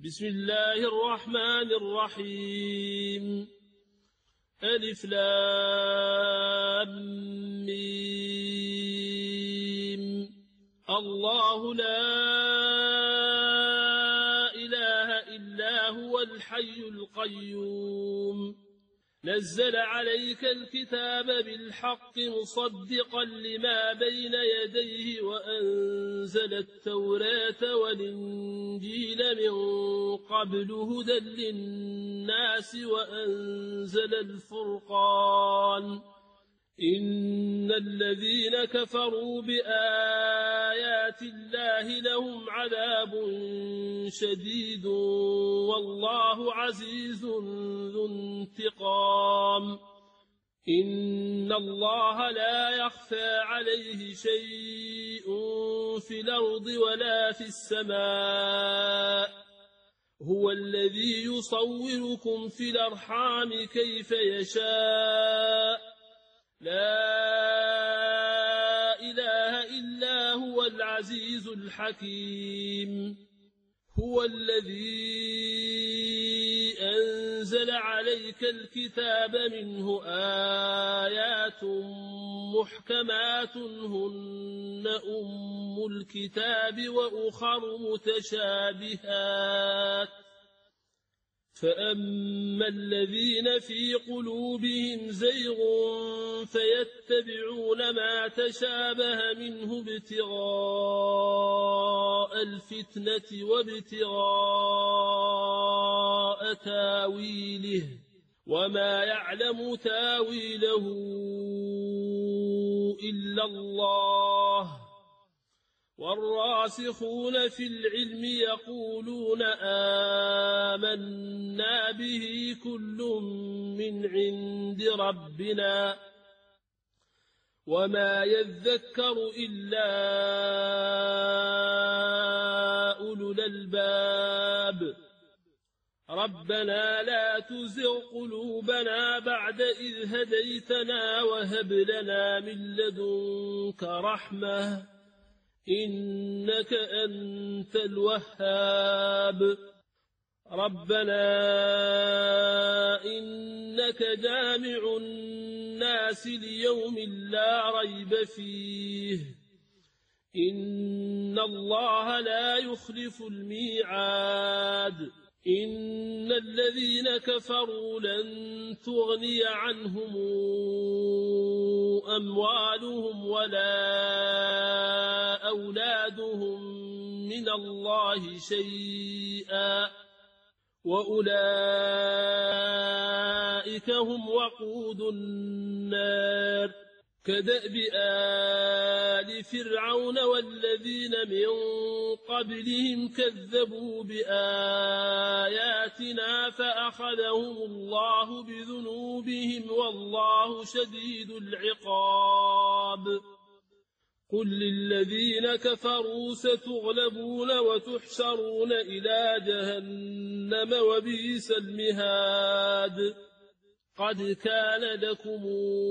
بسم الله الرحمن الرحيم. ألف لام ميم. الله لا إله إلا هو الحي القيوم نزل عليك الكتاب بالحق مصدقا لما بين يديه وأنزل التوراة والإنجيل من قبل هدى للناس وأنزل الفرقان إن الذين كفروا بآيات الله لهم عذاب شديد والله عزيز ذو انتقام. إن الله لا يخفى عليه شيء في الأرض ولا في السماء هو الذي يصوركم في الأرحام كيف يشاء لا إله إلا هو العزيز الحكيم. هو الذي أنزل عليك الكتاب منه آيات محكمات هن أم الكتاب وأخر متشابهات فأما الذين في قلوبهم زيغ فيتبعون ما تشابه منه ابتغاء الفتنة وابتغاء تاويله وما يعلم تاويله إلا الله والراسخون في العلم يقولون آمنا به كل من عند ربنا وما يذكر إلا أولو الألباب. ربنا لا تزغ قلوبنا بعد إذ هديتنا وهب لنا من لدنك رحمة إنك أنت الوهاب. ربنا إنك جامع الناس ليوم لا ريب فيه إن الله لا يخلف الميعاد. إن الذين كفروا لن تغني عنهم أموالهم ولا أولادهم من الله شيئا وأولئك هم وقود النار كدأب آل فرعون والذين من قبلهم كذبوا بآياتنا فأخذهم الله بذنوبهم والله شديد العقاب. قل للذين كفروا ستغلبون وتحشرون إلى جهنم وبئس المهاد. قد كان لكم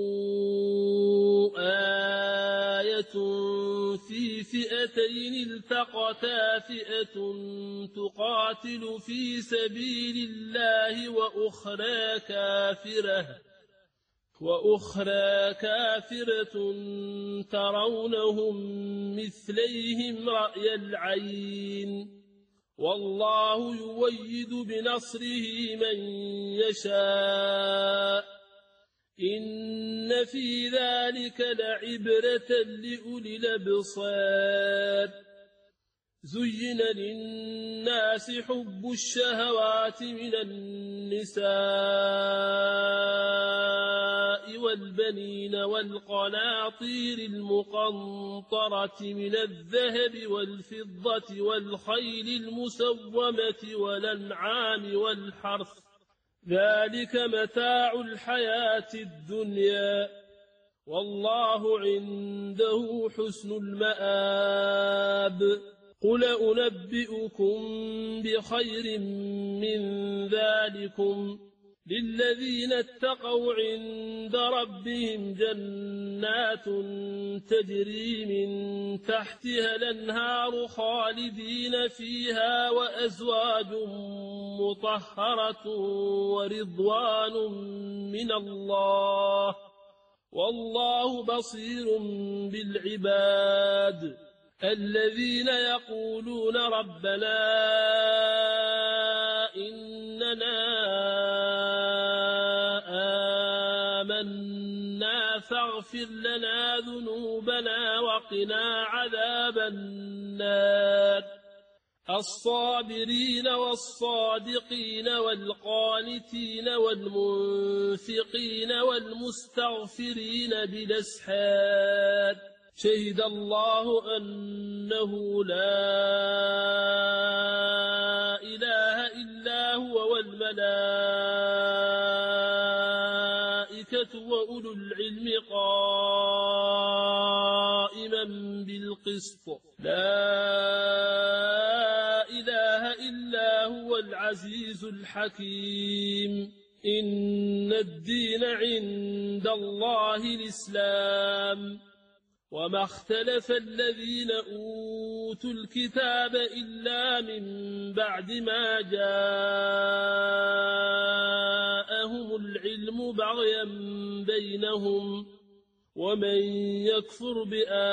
آية في فئتين التقتا فئة تقاتل في سبيل الله وأخرى كافرة ترونهم مثليهم رأي العين والله يؤيد بنصره من يشاء إن في ذلك لعبرة لأولي الأبصار. زين للناس حب الشهوات من النساء والبنين والقناطير المقنطرة من الذهب والفضة والخيل المسومة والأنعام والحرث ذلك متاع الحياة الدنيا والله عنده حسن المآب. قل أنبئكم بخير من ذلكم للذين اتقوا عند ربهم جنات تجري من تحتها الأنهار خالدين فيها وأزواج مطهرة ورضوان من الله والله بصير بالعباد الذين يقولون ربنا إننا آمنا فاغفر لنا ذنوبنا وقنا عذاب النار الصابرين والصادقين والقانتين والمنفقين والمستغفرين بالأسحار شهد الله أنه لا إله إلا هو والملائكة وأولو العلم قائما بالقسط لا إله إلا هو العزيز الحكيم إن الدين عند الله الإسلام وما اختلف الذين أوتوا الكتاب إلا من بعد ما جاءهم العلم بغيا بينهم ومن يكفر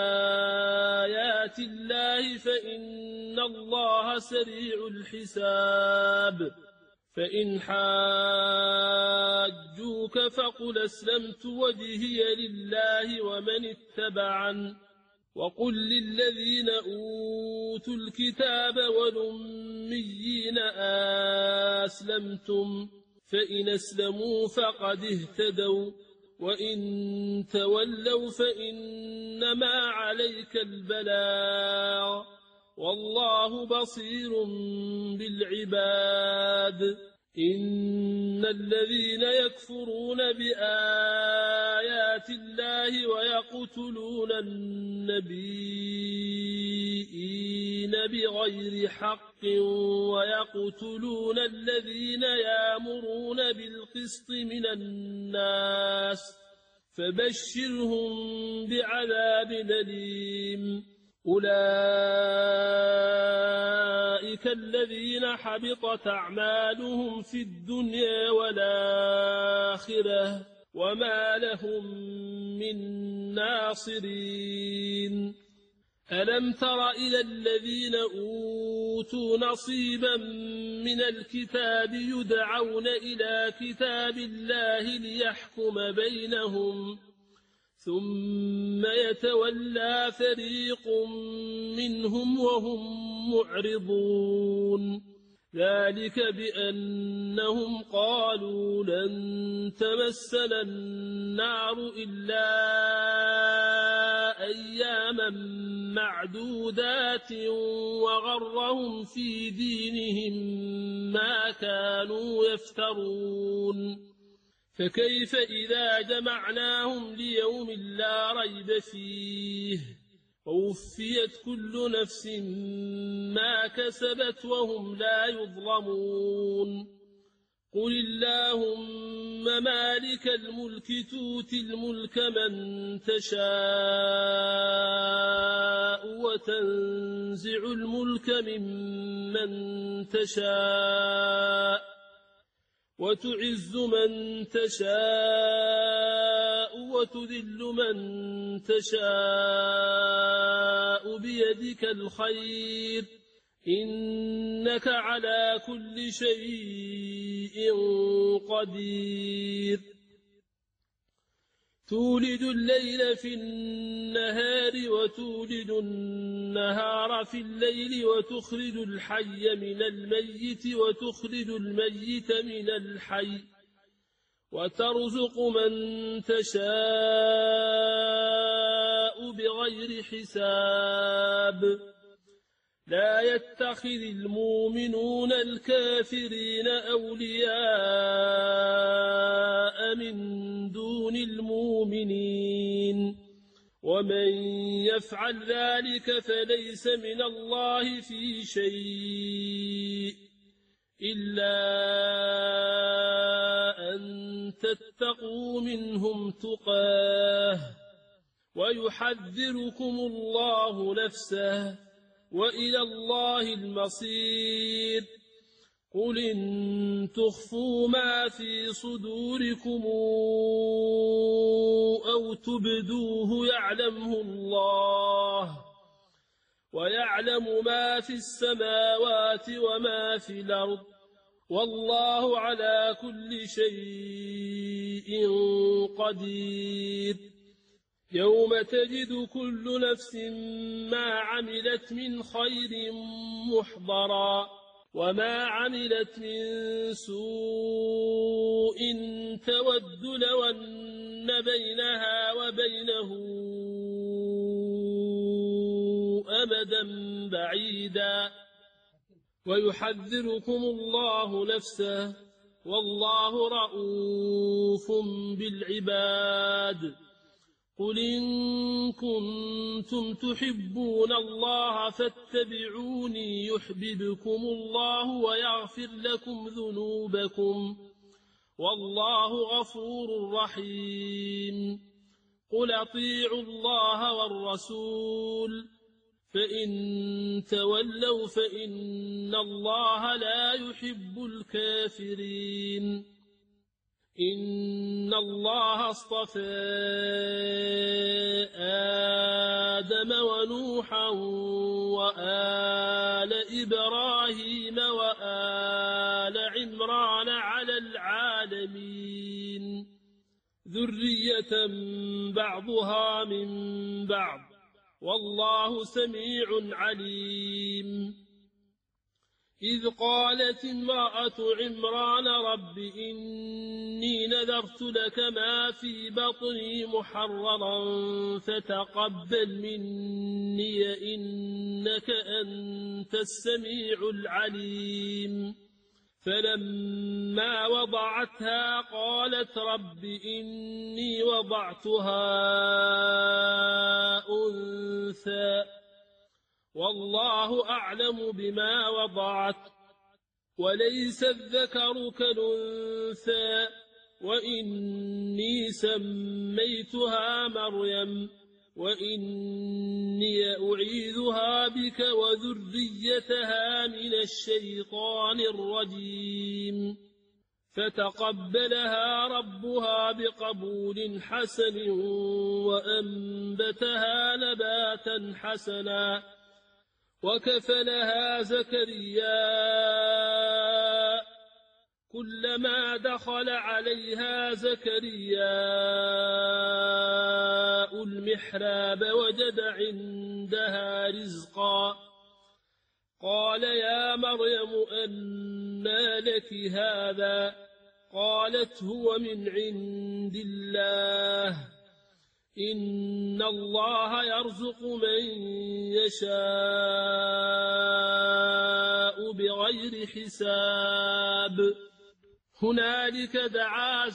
بآيات الله فإن الله سريع الحساب فإن حاجوك فقل أسلمت وجهي لله ومن اتبعن وقل للذين أوتوا الكتاب والأميين أسلمتم فإن أسلموا فقد اهتدوا وإن تولوا فإنما عليك البلاغ والله بصير بالعباد إن الذين يكفرون بآيات الله ويقتلون النبيين بغير حق ويقتلون الذين يأمرون بالقسط من الناس فبشرهم بعذاب أليم أولئك الذين حبطت أعمالهم في الدنيا والآخرة وما لهم من ناصرين ألم تر إلى الذين أوتوا نصيبا من الكتاب يدعون إلى كتاب الله ليحكم بينهم ثم يتولى فريق منهم وهم معرضون ذلك بأنهم قالوا لن تمسنا النار إلا أياما معدودات وغرهم في دينهم ما كانوا يفترون فكيف إذا جمعناهم ليوم لا ريب فيه ووفيت كل نفس ما كسبت وهم لا يظلمون قل اللهم مالك الملك تؤتي الملك من تشاء وتنزع الملك ممن تشاء وتعز من تشاء وتذل من تشاء بيدك الخير إنك على كل شيء قدير تولد الليل في النهار وتولد النهار في الليل وتخرج الحي من الميت وتخرج الميت من الحي وترزق من تشاء بغير حساب لا يتخذ المؤمنون الكافرين أولياء من دون المؤمنين ومن يفعل ذلك فليس من الله في شيء إلا واتقوا منهم تقاه ويحذركم الله نفسه وإلى الله المصير. قل إن تخفوا ما في صدوركم أو تبدوه يعلمه الله ويعلم ما في السماوات وما في الأرض والله على كل شيء قدير. يوم تجد كل نفس ما عملت من خير محضرا وما عملت من سوء تود لو أن بينها وبينه أمدا بعيدا ويحذركم الله نفسه والله رؤوف بالعباد. قل إن كنتم تحبون الله فاتبعوني يحببكم الله ويغفر لكم ذنوبكم والله غفور رحيم. قل أطيعوا الله والرسول فإن تولوا فإن الله لا يحب الكافرين. إن الله اصطفى آدم ونوحا وآل إبراهيم وآل عمران على العالمين ذرية بعضها من بعض والله سميع عليم. إذ قالت امرأة عمران رب إني نذرت لك ما في بطني محررا فتقبل مني إنك أنت السميع العليم. فلما وضعتها قالت رب إني وضعتها أنثى والله أعلم بما وضعت وليس الذكر كالأنثى وإني سميتها مريم وإني أعيذها بك وذريتها من الشيطان الرجيم. فتقبلها ربها بقبول حسن وأنبتها نباتا حسنا وكفلها زكريا كلما دخل عليها زكريا المحراب وجد عندها رزقا قال يا مريم أنى لك هذا قالت هو من عند الله إن الله يرزق من يشاء بغير حساب. هنالك دعا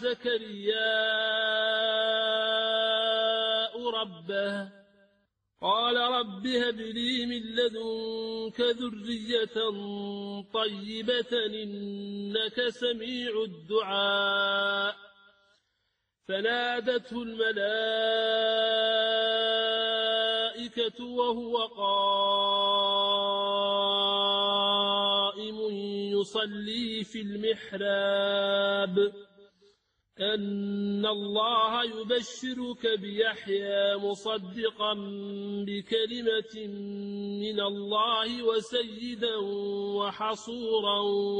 زكريا ربه قال رب هب لي من لدنك ذرية طيبة إنك سميع الدعاء. فنادته الملائكة وهو قائم يصلي في المحراب أن الله يبشرك بيحيى مصدقا بكلمة من الله وسيدا وحصورا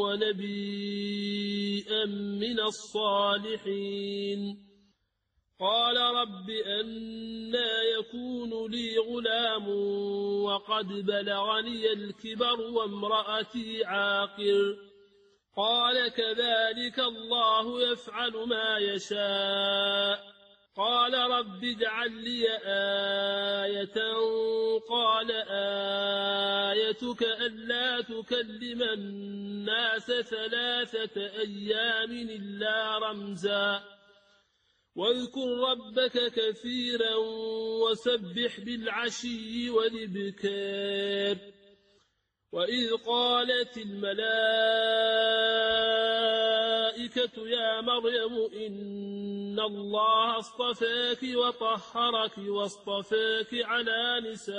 ونبيا من الصالحين. قال رب أنى يكون لي غلام وقد بلغني الكبر وامرأتي عاقر قال كذلك الله يفعل ما يشاء. قال رب اجعل لي آية قال آيتك ألا تكلم الناس 3 أيام إلا رمزا واذكر ربك كثيرا وسبح بالعشي والإبكار. وإذ قالت الملائكة الملائكة يا مريم إن الله اصطفاك وطهرك واصطفاك على نساء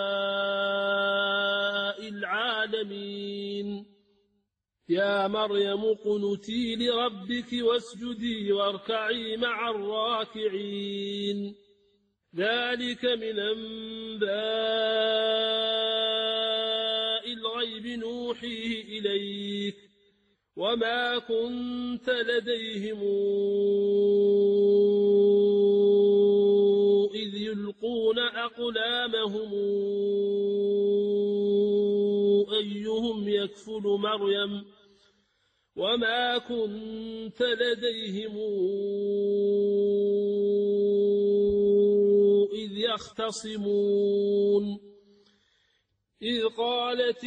العالمين يا مريم اقنتي لربك واسجدي واركعي مع الراكعين ذلك من أنباء الغيب نوحيه إليك وما كنت لديهم إذ يلقون أقلامهم أيهم يكفل مريم وما كنت لديهم إذ يختصمون إذ قالت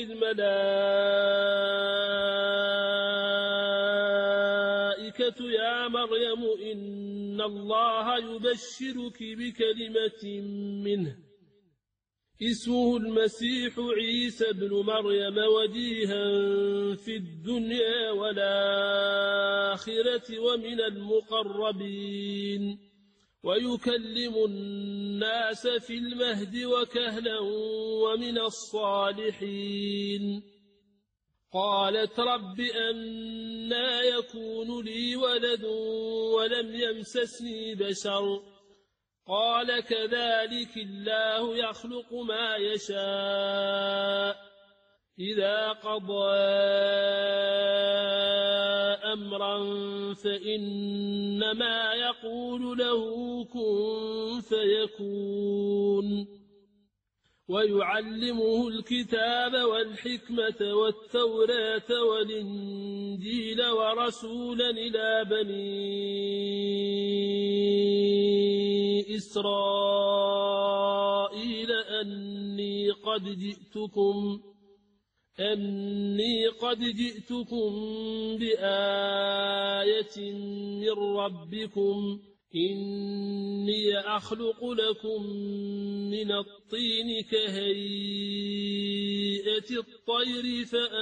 الملائكة يا مريم إن الله يبشرك بكلمة منه اسمه المسيح عيسى ابن مريم وجيها في الدنيا والآخرة ومن المقربين ويكلم الناس في المهد وكهلا ومن الصالحين قالت رب أنى يكون لي ولد ولم يمسسني بشر قال كذلك الله يخلق ما يشاء إذا قضى أمرا فإنما يقول له كن فيكون ويعلمه الكتاب والحكمة والتوراة والإنجيل ورسولا إلى بني إسرائيل أني قد جئتكم بآية من ربكم إني أخلق لكم من الطين كهيئة الطير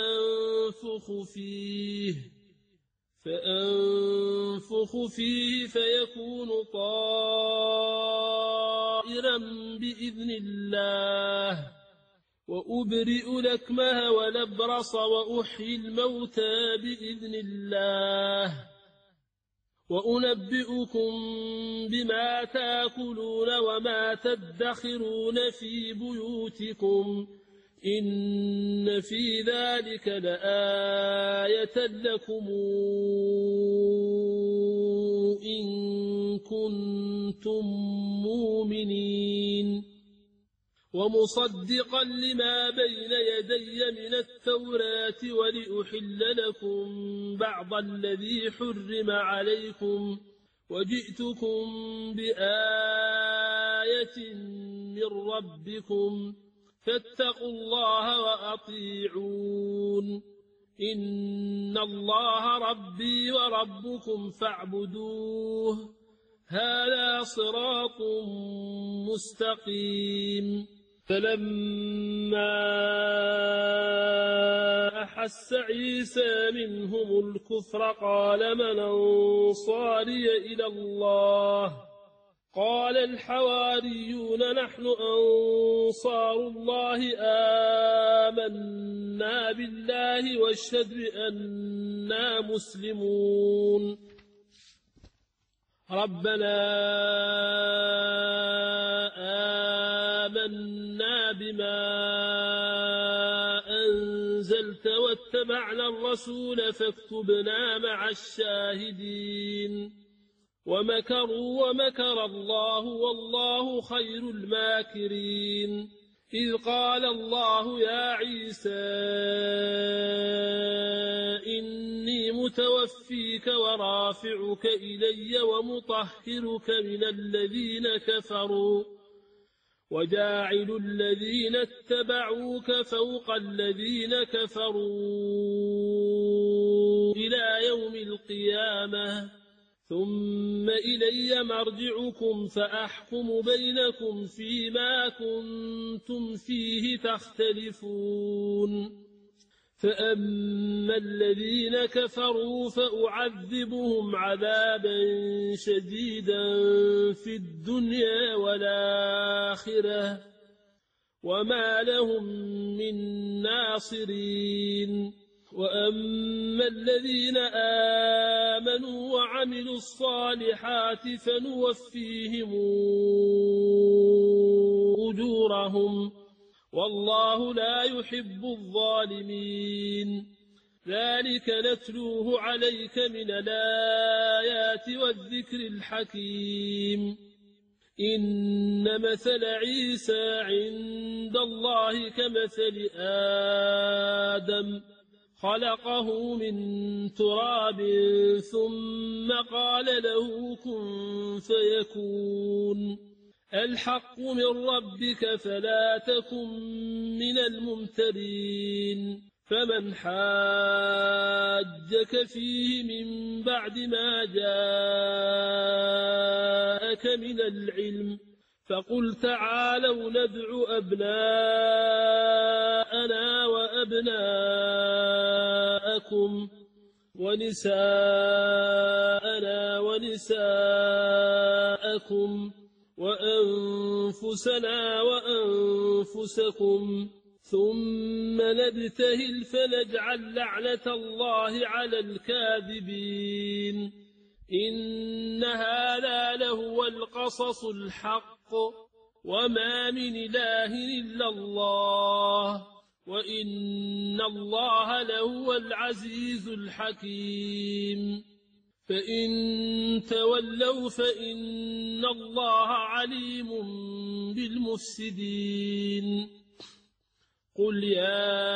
فأنفخ فيه فيكون طائرا بإذن الله وأبرئ الأكمه والأبرص وأحيي الموتى بإذن الله وأنبئكم بما تأكلون وما تدخرون في بيوتكم إن في ذلك لآية لكم إن كنتم مؤمنين ومصدقا لما بين يدي من التوراة ولأحل لكم بعض الذي حرم عليكم وجئتكم بآية من ربكم فاتقوا الله وأطيعون إن الله ربي وربكم فاعبدوه هذا صراط مستقيم فلما أحس عيسى منهم الكفر قال من أنصاري إلى الله قال الحواريون نحن أنصار الله آمنا بالله واشهد بأننا مسلمون ربنا آمنا بما أنزلت واتبعنا الرسول فاكتبنا مع الشاهدين ومكروا ومكر الله والله خير الماكرين إذ قال الله يا عيسى إني متوفيك ورافعك إلي ومطهرك من الذين كفروا وجاعل الذين اتبعوك فوق الذين كفروا إلى يوم القيامة ثم إلي مرجعكم فأحكم بينكم فيما كنتم فيه تختلفون فأما الذين كفروا فأعذبهم عذابا شديدا في الدنيا والآخرة وما لهم من ناصرين وأما الذين آمنوا وعملوا الصالحات فنوفيهم أجورهم والله لا يحب الظالمين ذلك نتلوه عليك من الآيات والذكر الحكيم إن مثل عيسى عند الله كمثل آدم خلقه من تراب ثم قال له كن فيكون الحق من ربك فلا تكن من الممترين فمن حاجك فيه من بعد ما جاءك من العلم فقل تعالوا ندع أبناءنا وأبناءكم ونساءنا ونساءكم وأنفسنا وأنفسكم ثم نبتهل فنجعل لعنة الله على الكاذبين إن هذا لهو القصص الحق وما من إله إلا الله وإن الله لهو العزيز الحكيم فإن تولوا فإن الله عليم بالمفسدين قل يا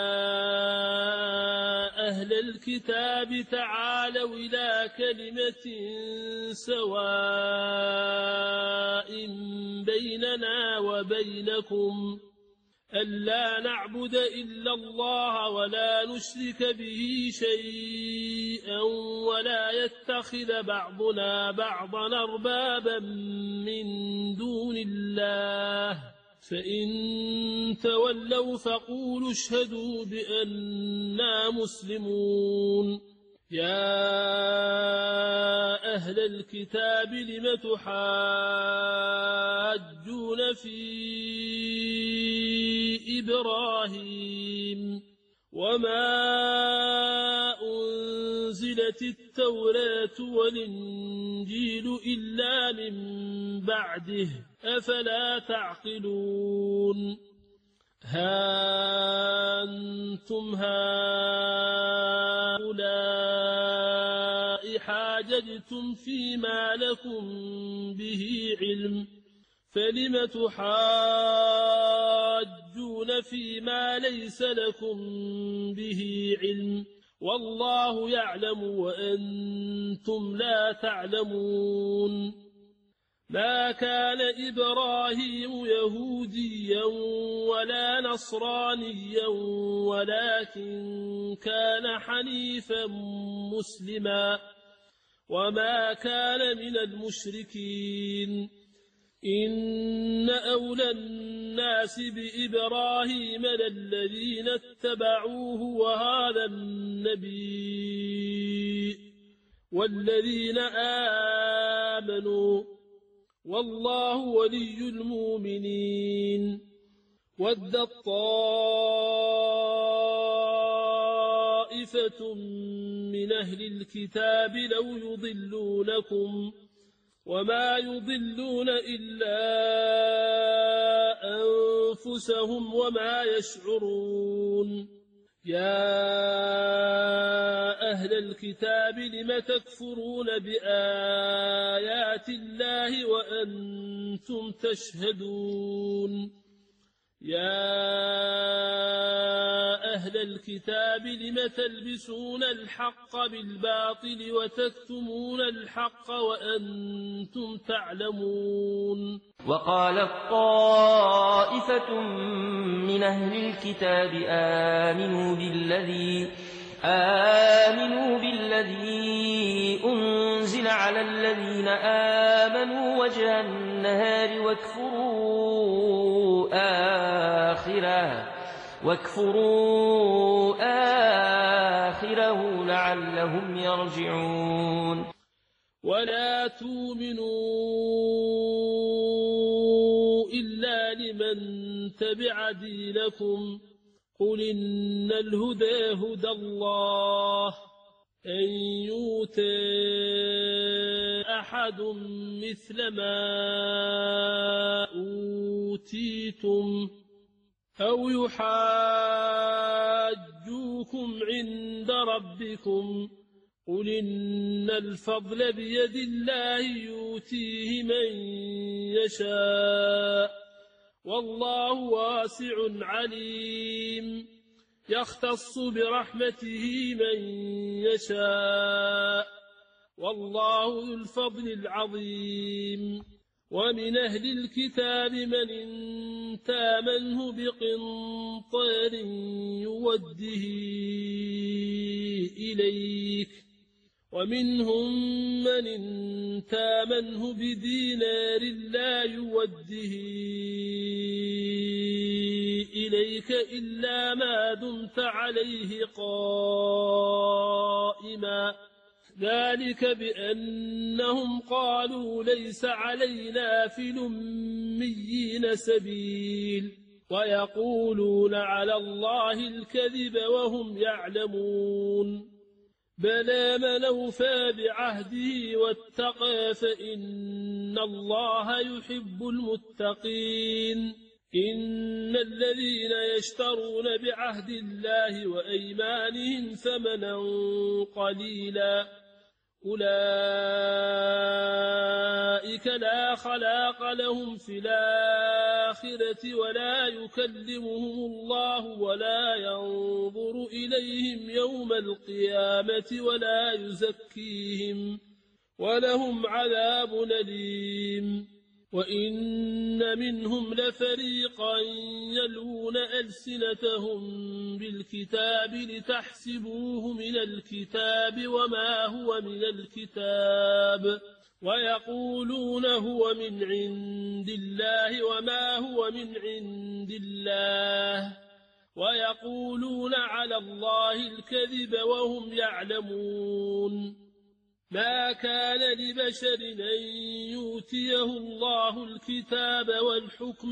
أهل الكتاب تعالوا إلى كلمة سواء بيننا وبينكم ألا نعبد إلا الله ولا نشرك به شيئا ولا يتخذ بعضنا بعضا أربابا من دون الله فإن تولوا فقولوا اشهدوا بأننا مسلمون يا أهل الكتاب لم تحاجون في إبراهيم وما أنزلت التوراة والإنجيل إلا من بعده أفلا تعقلون ها أنتم هؤلاء حاججتم فيما لكم به علم فلم تحاجون فيما ليس لكم به علم والله يعلم وأنتم لا تعلمون ما كان إبراهيم يهوديا ولا نصرانيا ولكن كان حنيفا مسلما وما كان من المشركين إن أولى الناس بإبراهيم للذين اتبعوه وهذا النبي والذين آمنوا والله ولي المؤمنين ودت طائفة من أهل الكتاب لو يضلونكم وما يضلون إلا أنفسهم وما يشعرون يا أهل الكتاب لم تكفرون بآيات الله وأنتم تشهدون يا أهل الكتاب لم تلبسون الحق بالباطل وتكتمون الحق وأنتم تعلمون وقالت طائفة من أهل الكتاب آمنوا بالذي أنزل على الذين آمنوا وجه النهار واكفروا آخره واكفروا آخره لعلهم يرجعون ولا تؤمنوا إلا لمن تبع دينكم قل إن الهدى هدى الله أن يؤتى أحد مثل ما أوتيتم أو يحاجوكم عند ربكم قل إن الفضل بيد الله يؤتيه من يشاء والله واسع عليم يختص برحمته من يشاء والله ذو الفضل العظيم ومن أهل الكتاب من إن تامنه بقنطار يوده إليك ومنهم من إن تامنه بدينار لا يوده إليك إلا ما دمت عليه قائما ذلك بأنهم قالوا ليس علينا في الأميين سبيل ويقولون على الله الكذب وهم يعلمون بلى من أوفى بعهده واتقى فإن الله يحب المتقين إن الذين يشترون بعهد الله وأيمانهم ثمنا قليلا أولئك لا خلاق لهم في الآخرة ولا يكلمهم الله ولا ينظر إليهم يوم القيامة ولا يزكيهم ولهم عذاب أليم وإن منهم لفريقا يلون ألسنتهم بالكتاب لتحسبوه من الكتاب وما هو من الكتاب ويقولون هو من عند الله وما هو من عند الله ويقولون على الله الكذب وهم يعلمون ما كان لبشر أن يؤتيه الله الكتاب والحكم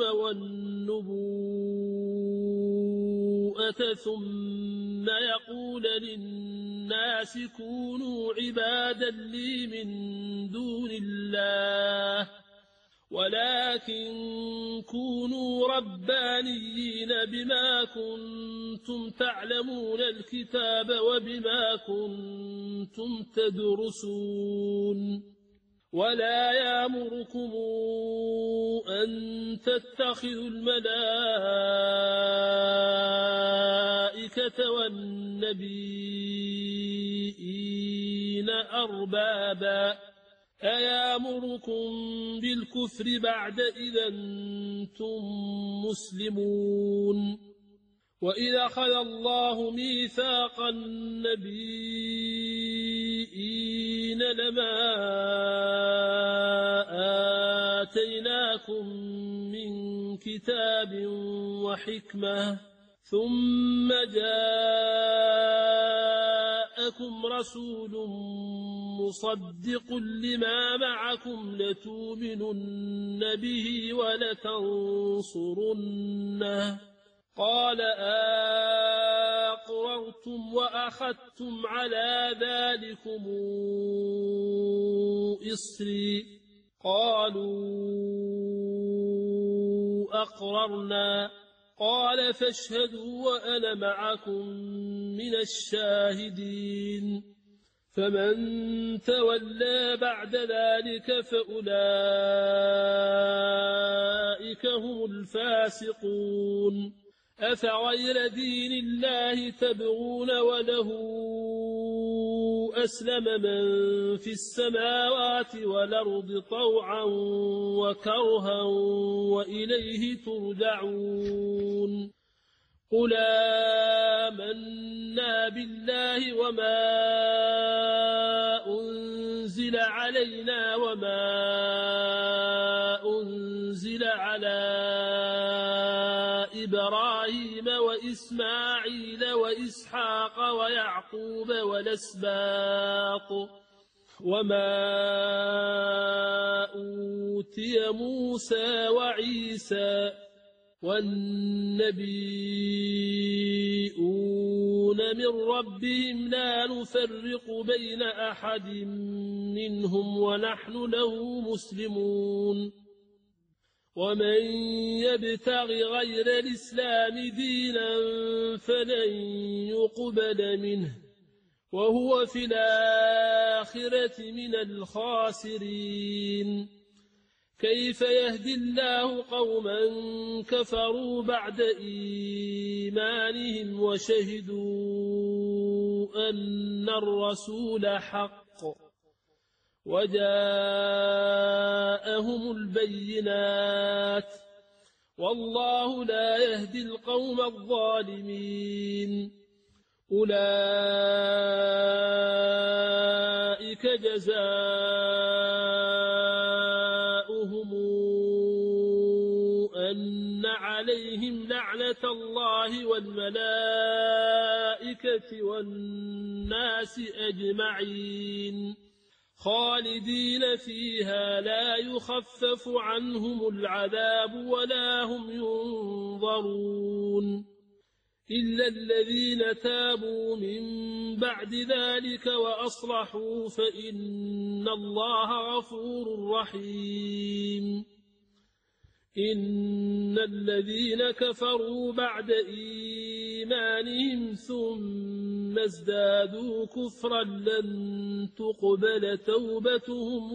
والنبوءة ثم يقول للناس كونوا عبادا لي من دون الله ولكن كونوا ربانيين بما كنتم تعلمون الكتاب وبما كنتم تدرسون ولا يأمركم أن تتخذوا الملائكة والنبيين أربابا أيامركم بالكفر بعد إذا أنتم مسلمون وإذا أخذ الله ميثاق النبيين لما آتيناكم من كتاب وحكمة ثم جاءكم رسول مصدق لما معكم لتؤمنن به ولتنصرنه قال أقررتم وأخذتم على ذلكم إصري قالوا أقررنا قال فاشهدوا وأنا معكم من الشاهدين فمن تولى بعد ذلك فأولئك هم الفاسقون أفغير دين الله تبغون وله أسلم من في السماوات والأرض طوعا وكرها وإليه ترجعون قل آمنا بالله وما أنزل علينا وما أنزل على إبراهيم وإسماعيل وإسحاق ويعقوب والأسباط وما أوتي موسى وعيسى والنبيون من ربهم لا نفرق بين أحد منهم ونحن له مسلمون ومن يبتغ غير الإسلام دينا فلن يقبل منه وهو في الآخرة من الخاسرين كيف يهدي الله قوما كفروا بعد إيمانهم وشهدوا أن الرسول حق وجاءهم البينات والله لا يهدي القوم الظالمين أولئك جزاؤهم أن عليهم لعنة الله والملائكة والناس أجمعين خالدين فيها لا يخفف عنهم العذاب ولا هم ينظرون إلا الذين تابوا من بعد ذلك وأصلحوا فإن الله غفور رحيم إن الذين كفروا بعد إيمانهم ثم ازدادوا كفرا لن تقبل توبتهم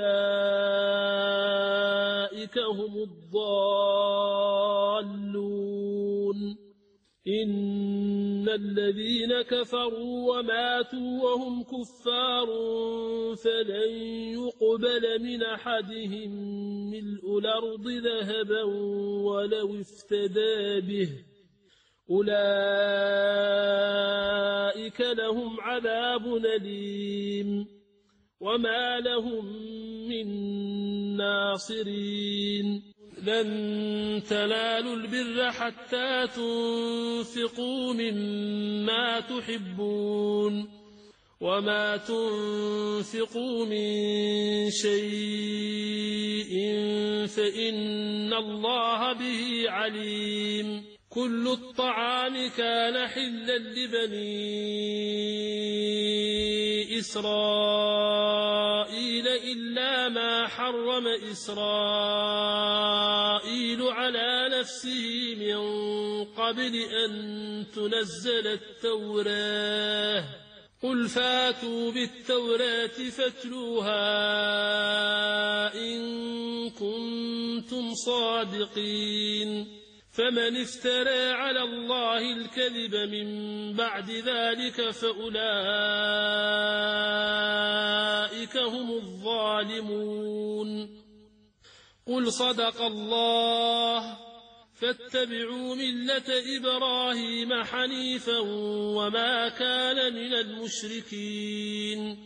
وأولئك هم الضالون إن الذين كفروا وماتوا وهم كفار فلن يقبل من أحدهم ملء الأرض ذهبا ولو افتدى به أولئك لهم عذاب أليم وما لهم من ناصرين لن تنالوا البر حتى تنفقوا مما تحبون وما تنفقوا من شيء فإن الله به عليم كل الطعام كان حلا لبني إسرائيل إلا ما حرم إسرائيل على نفسه من قبل أن تنزل التوراة قل فاتوا بالتوراة فاتلوها إن كنتم صادقين فمن افترى على الله الكذب من بعد ذلك فأولئك هم الظالمون قل صدق الله فاتبعوا ملة إبراهيم حنيفا وما كان من المشركين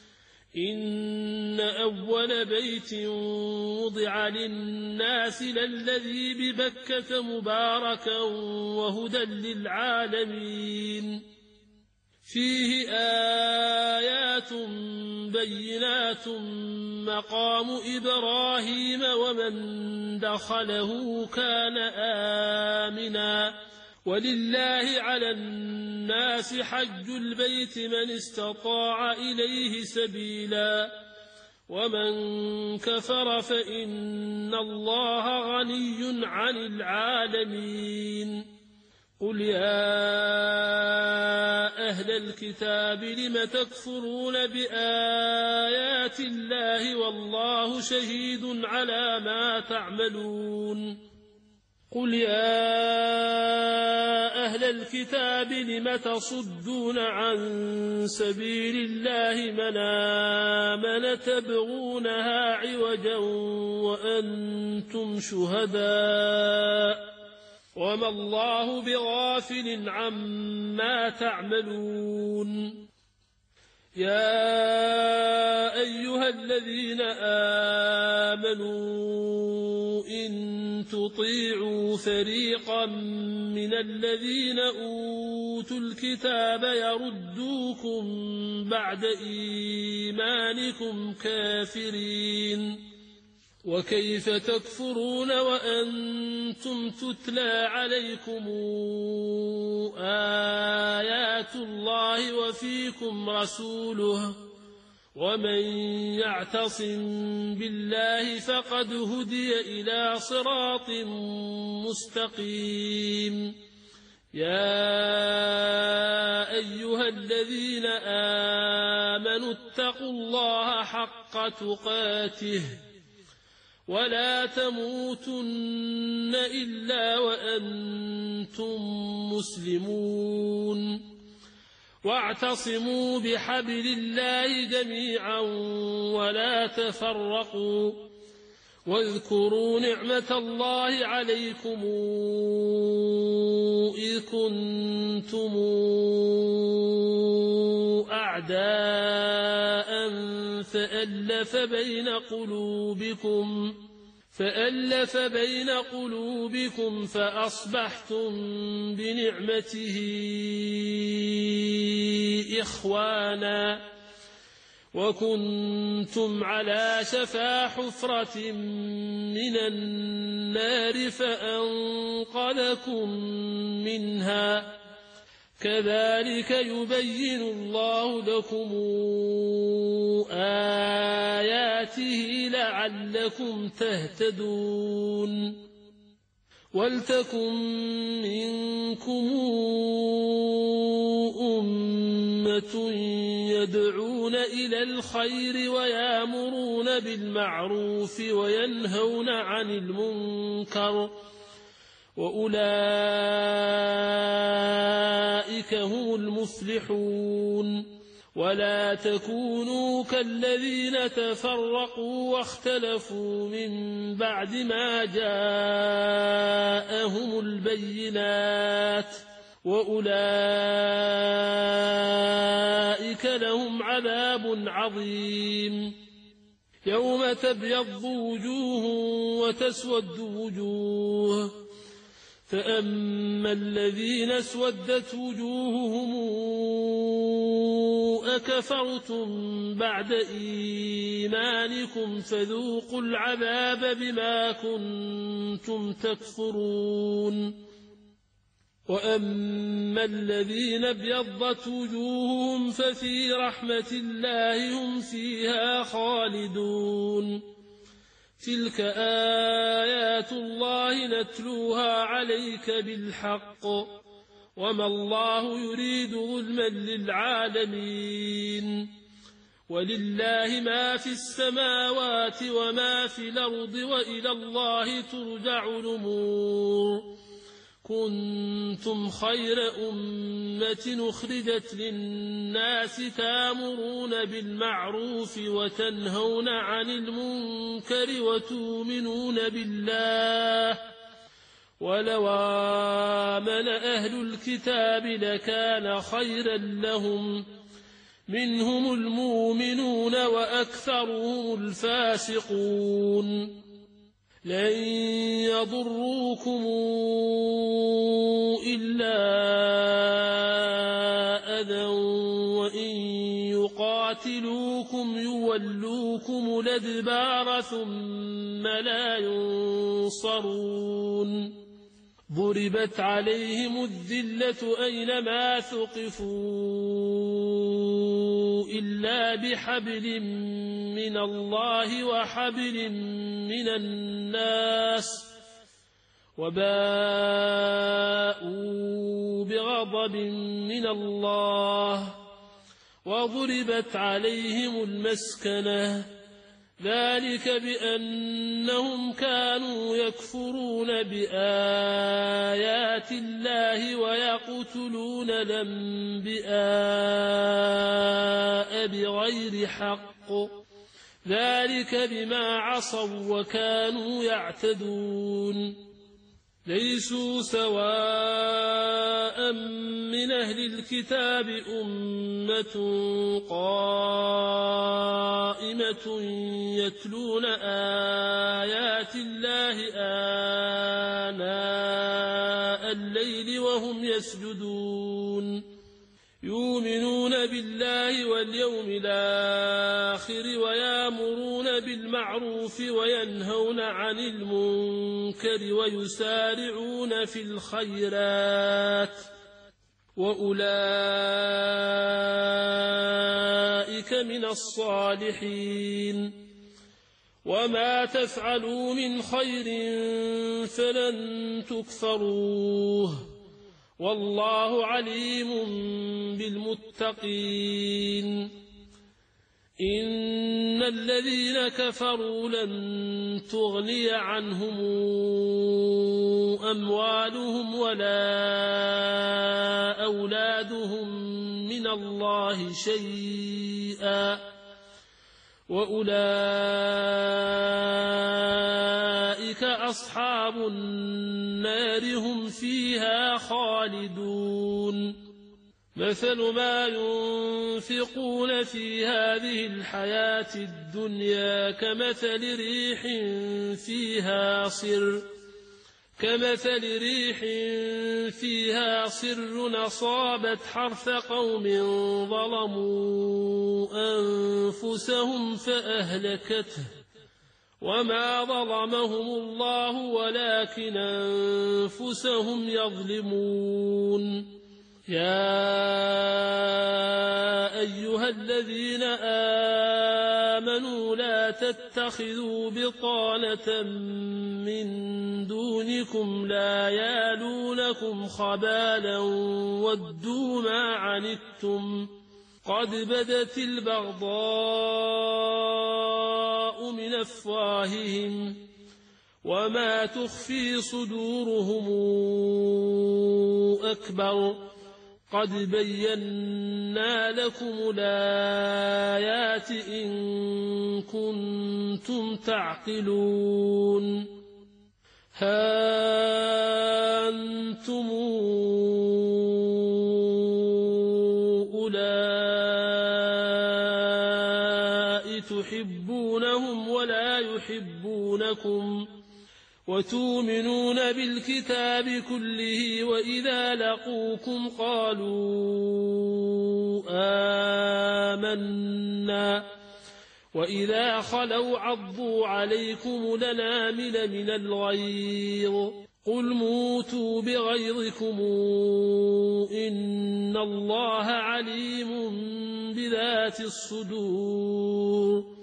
إن أول بيت وضع للناس للذي ببكة مباركا وهدى للعالمين فيه آيات بينات مقام إبراهيم ومن دخله كان آمنا ولله على الناس حج البيت من استطاع إليه سبيلا ومن كفر فإن الله غني عن العالمين قل يا أهل الكتاب لم تكفرون بآيات الله والله شهيد على ما تعملون قل يا أهل الكتاب لم تصدون عن سبيل الله من آمن تبغونها عوجا وأنتم شهداء وما الله بغافل عما تعملون يا أيها الذين آمنوا إن تطيعوا فريقا من الذين أوتوا الكتاب يردوكم بعد إيمانكم كافرين وكيف تكفرون وأنتم تتلى عليكم آيات الله وفيكم رسوله ومن يعتصم بالله فقد هدي إلى صراط مستقيم يا أيها الذين آمنوا اتقوا الله حق تقاته ولا تموتن إلا وأنتم مسلمون واعتصموا بحبل الله جميعا ولا تفرقوا واذكروا نعمة الله عليكم إذ كنتم أعداء فألف بين قلوبكم فأصبحتم بنعمته إخوانا وكنتم على شفا حفرة من النار فأنقذكم منها كذلك يبين الله لكم آياته لعلكم تهتدون ولتكن منكم أمة يدعون إلى الخير ويأمرون بالمعروف وينهون عن المنكر وأولئك هم المفلحون ولا تكونوا كالذين تفرقوا واختلفوا من بعد ما جاءهم البينات وأولئك لهم عذاب عظيم يوم تبيض وجوه وتسود وجوه فأما الذين اسودت وجوههم أكفرتم بعد إيمانكم فذوقوا العذاب بما كنتم تكفرون وأما الذين ابيضت وجوههم ففي رحمة الله هم فيها خالدون تلك آيات الله نتلوها عليك بالحق وما الله يريد ظلما للعالمين ولله ما في السماوات وما في الأرض وإلى الله ترجع الأمور كنتم خير أمة أخرجت للناس تأمرون بالمعروف وتنهون عن المنكر وتؤمنون بالله ولو آمن أهل الكتاب لكان خيرا لهم منهم المؤمنون وأكثرهم الفاسقون لن يضروكم إلا أذى وإن يقاتلوكم يولوكم الأدبار ثم لا ينصرون ضربت عليهم الذلة أينما ثقفوا إلا بحبل من الله وحبل من الناس وباءوا بغضب من الله وضربت عليهم المسكنة ذلك بأنهم كانوا يكفرون بآيات الله ويقتلون الأنبياء بغير حق ذلك بما عصوا وكانوا يعتدون ليسوا سواء من أهل الكتاب أمة قائمة يتلون آيات الله آناء الليل وهم يسجدون يؤمنون بالله واليوم الآخر ويأمرون بالمعروف وينهون عن المنكر ويسارعون في الخيرات وأولئك من الصالحين وما تفعلوا من خير فلن تكفروه والله عليم بالمتقين إن الذين كفروا لن تغني عنهم أموالهم ولا أولادهم من الله شيئا وأولئك أصحاب النار هم فيها خالدون مثل ما ينفقون في هذه الحياة الدنيا كمثل ريح فيها صر أصابت حرث قوم ظلموا أنفسهم فأهلكته وما ظلمهم الله ولكن أنفسهم يظلمون يا أيها الذين آمنوا لا تتخذوا بطانة من دونكم لا يالونكم خبالا ودوا ما عنتم قد بدت البغضاء من أفواههم وما تخفي صدورهم أكبر قد بينا لكم الآيات إن كنتم تعقلون ها أنتم أولئك تحبونهم ولا يحبونكم وتؤمنون بالكتاب كله وإذا لقوكم قالوا آمنا وإذا خلوا عضوا عليكم الأنامل من الغيظ قل موتوا بغيظكم إن الله عليم بذات الصدور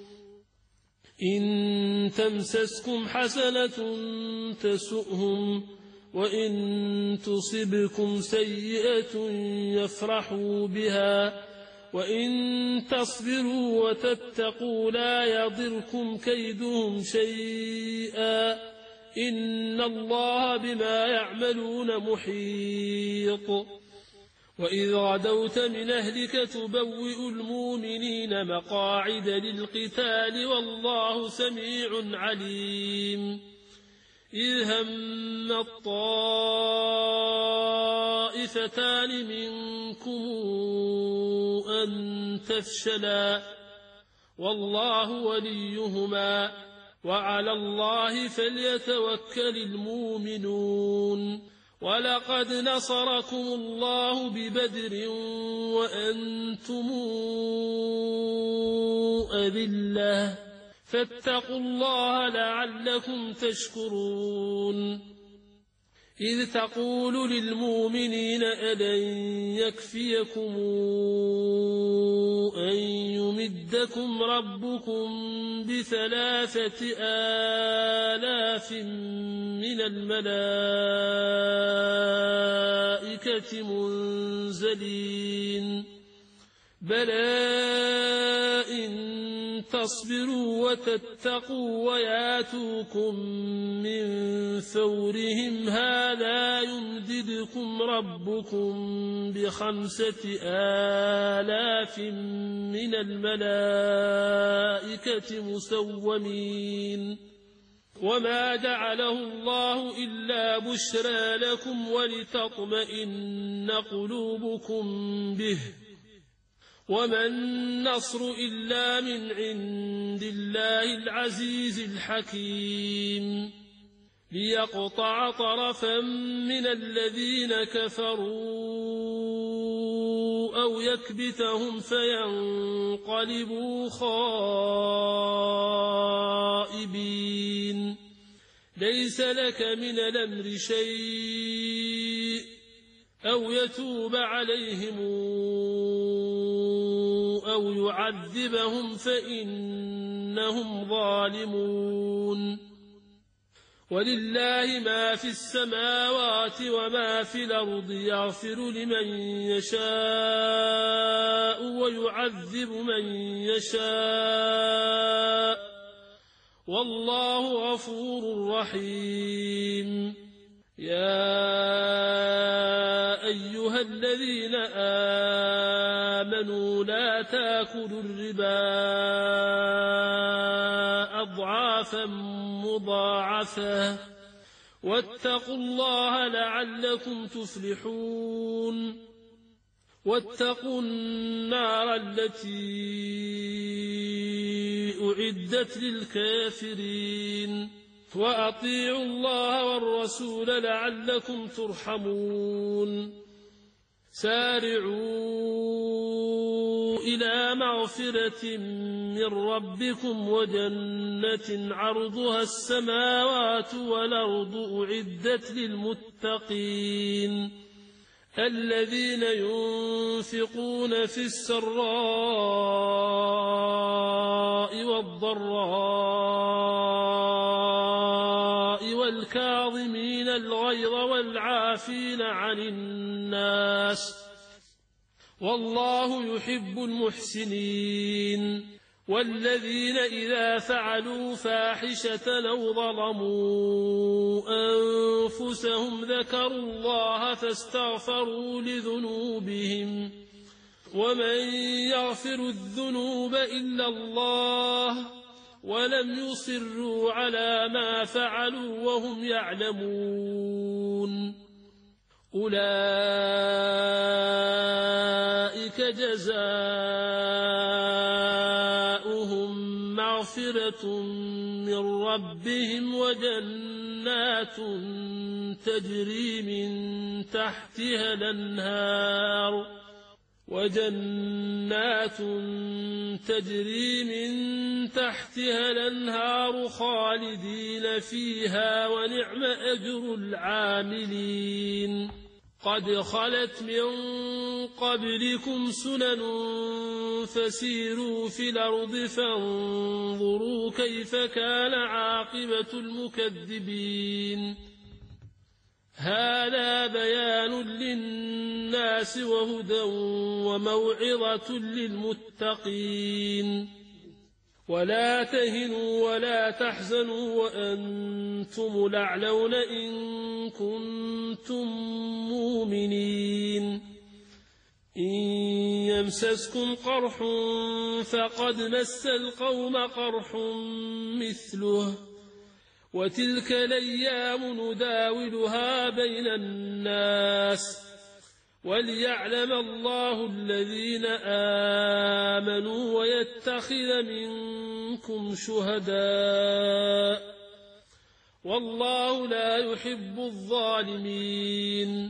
إن تمسسكم حسنة تسؤهم وإن تصبكم سيئة يفرحوا بها وإن تصبروا وتتقوا لا يضركم كيدهم شيئا إن الله بما يعملون محيط وإذ غدوت من أهلك تبوئ المؤمنين مقاعد للقتال والله سميع عليم إذ هم الطائفتان منكم أن تفشلا والله وليهما وعلى الله فليتوكل المؤمنون ولقد نصركم الله ببدر وأنتم أذلة فاتقوا الله لعلكم تشكرون إذ تقول للمؤمنين ألن يكفيكم أن يمدكم ربكم ب3,000 من الملائكة منزلين بلى إن تصبروا وتتقوا وياتوكم من فورهم هذا يمددكم ربكم ب5,000 من الملائكة مسومين وما جعله الله إلا بشرى لكم ولتطمئن قلوبكم به وما النصر إلا من عند الله العزيز الحكيم ليقطع طرفا من الذين كفروا أو يكبتهم فينقلبوا خائبين ليس لك من الأمر شيء أو يتوب عليهم أو يعذبهم فإنهم ظالمون ولله ما في السماوات وما في الأرض يغفر لمن يشاء ويعذب من يشاء والله غفور رحيم يا أيها الذين آمنوا لا تأكلوا الربا أضعافا مضاعفة واتقوا الله لعلكم تفلحون واتقوا النار التي أعدت للكافرين وأطيعوا الله والرسول لعلكم ترحمون سارعوا إلى مغفرة من ربكم وجنة عرضها السماوات والأرض أعدت للمتقين الذين ينفقون في السراء والضراء والكاظمين الغيظ والعافين عن الناس والله يحب المحسنين والذين إذا فعلوا فاحشة أو ظلموا أنفسهم ذكروا الله فاستغفروا لذنوبهم ومن يغفر الذنوب إلا الله ولم يصروا على ما فعلوا وهم يعلمون أولئك جزاؤهم مغفرة من ربهم وجنات تجري من تحتها الأنهار خالدين فيها ونعم أجر العاملين قد خلت من قبلكم سنن فسيروا في الأرض فانظروا كيف كان عاقبة المكذبين هذا بيان للناس وهدى وموعظة للمتقين ولا تهنوا ولا تحزنوا وأنتم الأعلون إن كنتم مؤمنين إن يمسسكم قرح فقد مس القوم قرح مثله وتلك الأيام نداولها بين الناس وليعلم الله الذين آمنوا ويتخذ منكم شهداء والله لا يحب الظالمين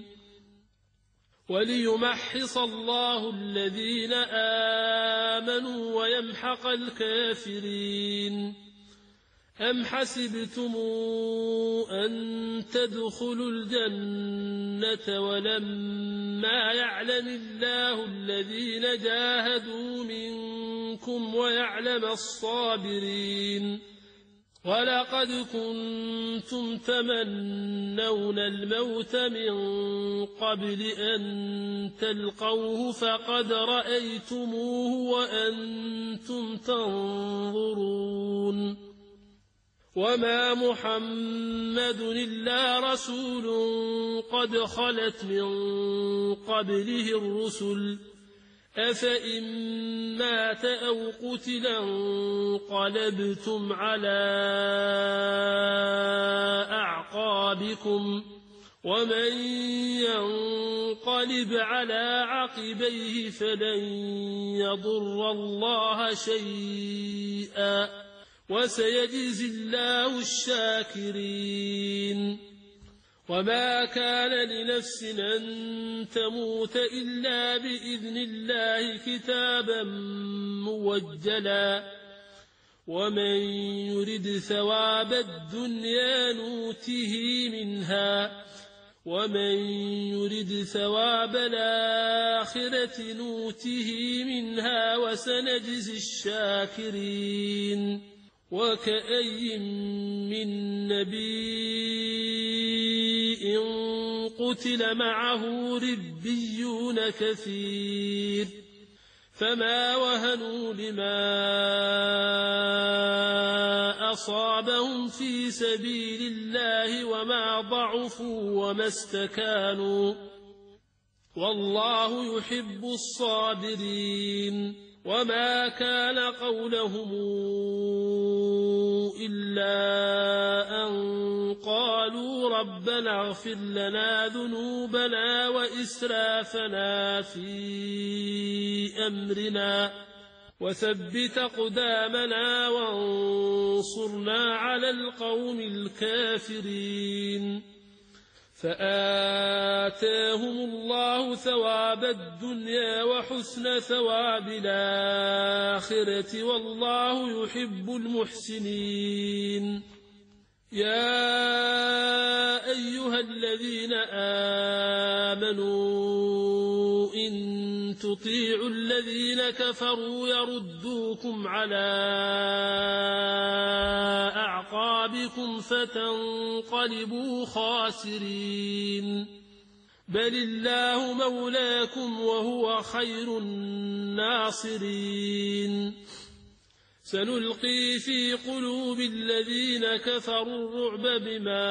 وليمحص الله الذين آمنوا ويمحق الكافرين أم حسبتم أن تدخلوا الجنة ولما يعلم الله الذين جاهدوا منكم ويعلم الصابرين ولقد كنتم تمنون الموت من قبل أن تلقوه فقد رأيتموه وأنتم تنظرون وما محمد إلا رسول قد خلت من قبله الرسل أفإن مات أو قتلا انقلبتم على أعقابكم ومن ينقلب على عقبيه فلن يضر الله شيئا وسيجزي الله الشاكرين وما كان لنفس أن تموت إلا بإذن الله كتابا موجلا ومن يرد ثواب الدنيا نوته منها ومن يرد ثواب الآخرة نوته منها وسنجزي الشاكرين وكأي من نبي قتل معه ربيون كثير فما وهنوا لما أصابهم في سبيل الله وما ضعفوا وما استكانوا والله يحب الصابرين وما كان قولهم إلا أن قالوا ربنا اغفر لنا ذنوبنا وإسرافنا في أمرنا وثبت أقدامنا وانصرنا على القوم الكافرين فآتاهم الله ثواب الدنيا وحسن ثواب الآخرة والله يحب المحسنين يا أيها الذين آمنوا إن تطيعوا الذين كفروا يردوكم على أعقابكم فتنقلبوا خاسرين بل الله مولاكم وهو خير الناصرين سنلقي في قلوب الذين كفروا الرعب بما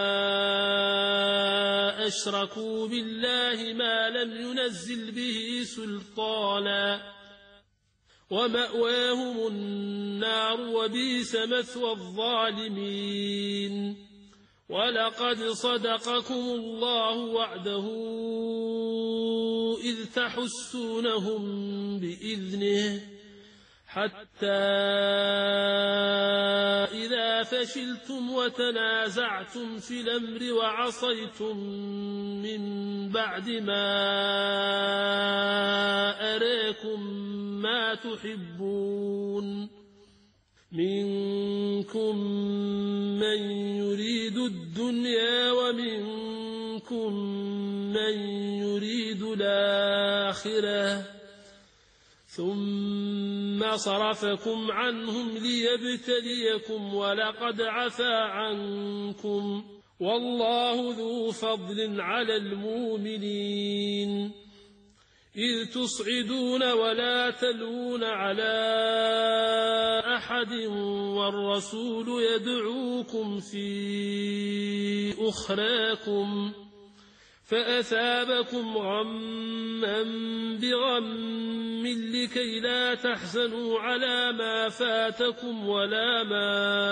أشركوا بالله ما لم ينزل به سلطانا ومأواهم النار وبئس مثوى الظالمين ولقد صدقكم الله وعده إذ تحسونهم بإذنه حتى إذا فشلتم وتنازعتم في الأمر وعصيتم من بعد ما أراكم ما تحبون منكم من يريد الدنيا ومنكم من يريد الآخرة ثم صرفكم عنهم ليبتليكم ولقد عفا عنكم والله ذو فضل على المؤمنين إذ تصعدون ولا تلون على أحد والرسول يدعوكم في أخراكم فأثابكم غما بغم لكي لا تحزنوا على ما فاتكم ولا ما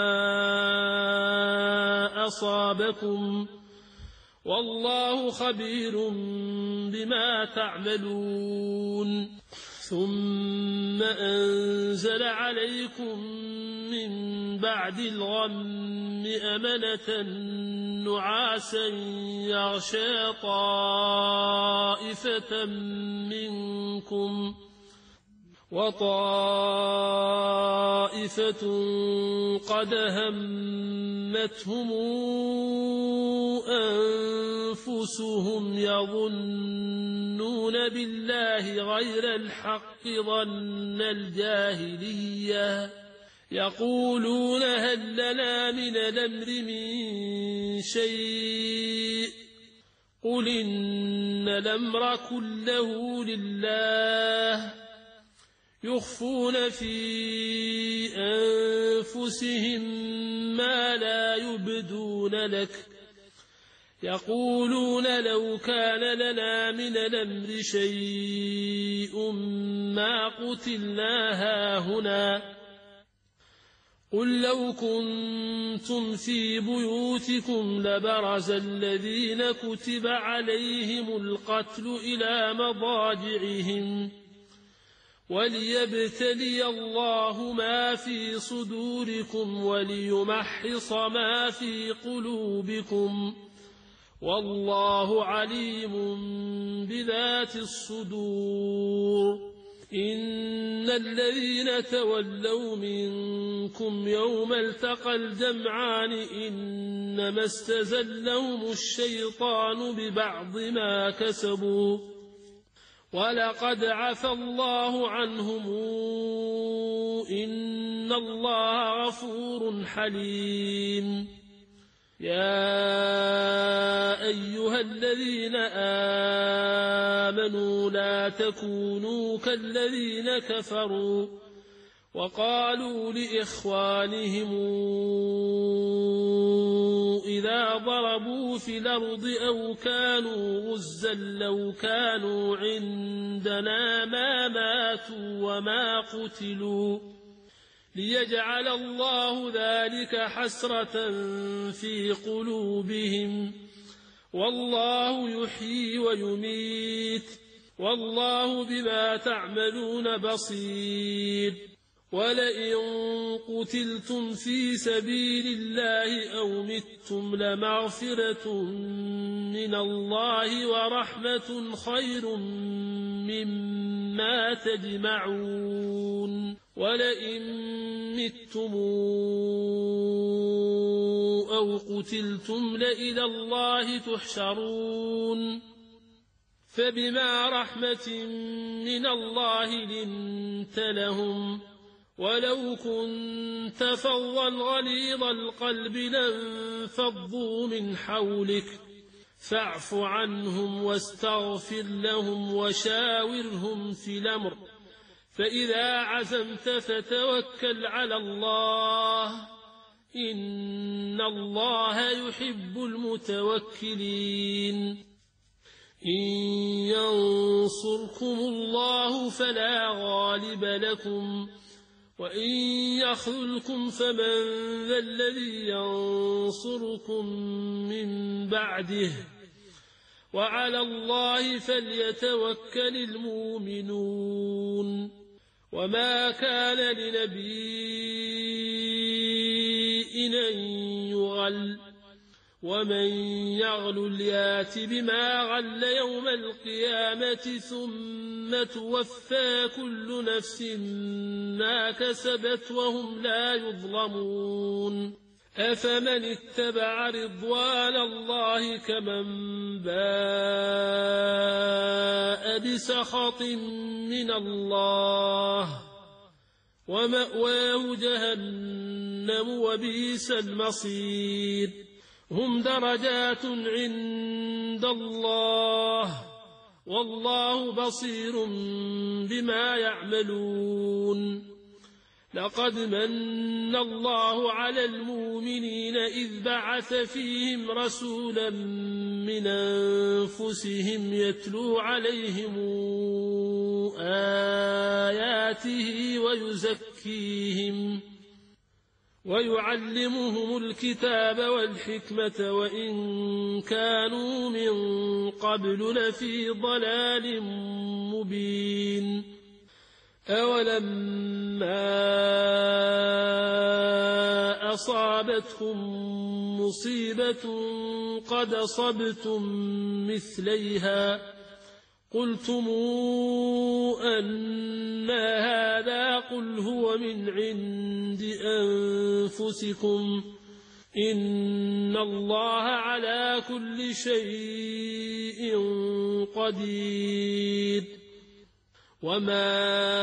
أصابكم والله خبير بما تعملون ثم أنزل عليكم من بعد الغم أمنة نعاسا يغشى طائفة منكم وطائفة قد همتهم أنفسهم يظنون بالله غير الحق ظن الجاهلية يقولون هل لنا من الأمر من شيء قل إن الأمر كله لله يخفون في أنفسهم ما لا يبدون لك يقولون لو كان لنا من الأمر شيء ما قتلنا هاهنا قل لو كنتم في بيوتكم لبرز الذين كتب عليهم القتل إلى مضاجعهم وليبتلي الله ما في صدوركم وليمحص ما في قلوبكم والله عليم بذات الصدور إن الذين تولوا منكم يوم التقى الجمعان إنما استزلهم الشيطان ببعض ما كسبوا ولقد عفى الله عنهم إن الله غفور حليم يا أيها الذين آمنوا لا تكونوا كالذين كفروا وقالوا لإخوانهم إذا ضربوا في الأرض أو كانوا غزا لو كانوا عندنا ما ماتوا وما قتلوا ليجعل الله ذلك حسرة في قلوبهم والله يحيي ويميت والله بما تعملون بصير ولئن قتلتم في سبيل الله أو متم لمغفرة من الله ورحمة خير مما تجمعون ولئن متم أو قتلتم لإلى الله تحشرون فبما رحمة من الله لنت لهم ولو كنت فظا غليظ القلب لانفضوا من حولك فاعف عنهم واستغفر لهم وشاورهم في الأمر فإذا عزمت فتوكل على الله إن الله يحب المتوكلين إن ينصركم الله فلا غالب لكم وإن يخذلكم فمن ذا الذي ينصركم من بعده وعلى الله فليتوكل المؤمنون وما كان لنبي أن يغل ومن يغل يات بما غل يوم القيامة ثم توفى كل نفس ما كسبت وهم لا يظلمون أفمن اتبع رضوان الله كمن باء بسخط من الله ومأواه جهنم وبئس المصير هم درجات عند الله والله بصير بما يعملون لقد من الله على المؤمنين إذ بعث فيهم رسولا من أنفسهم يتلو عليهم آياته ويزكيهم ويعلمهم الكتاب والحكمة وإن كانوا من قبل لفي ضلال مبين أولما أصابتكم مصيبة قد أصبتم مثليها قلتم أن هذا قل هو من عند أنفسكم إن الله على كل شيء قدير وما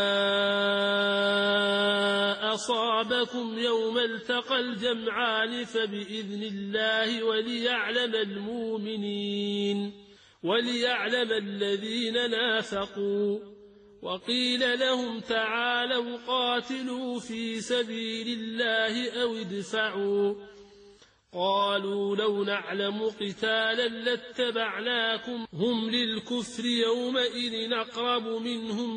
أصابكم يوم التقى الجمعان فبإذن الله وليعلم المؤمنين وليعلم الذين نافقوا وقيل لهم تعالوا قاتلوا في سبيل الله أو ادفعوا قالوا لو نعلم قتالا لاتبعناكم هم للكفر يومئذ أقرب منهم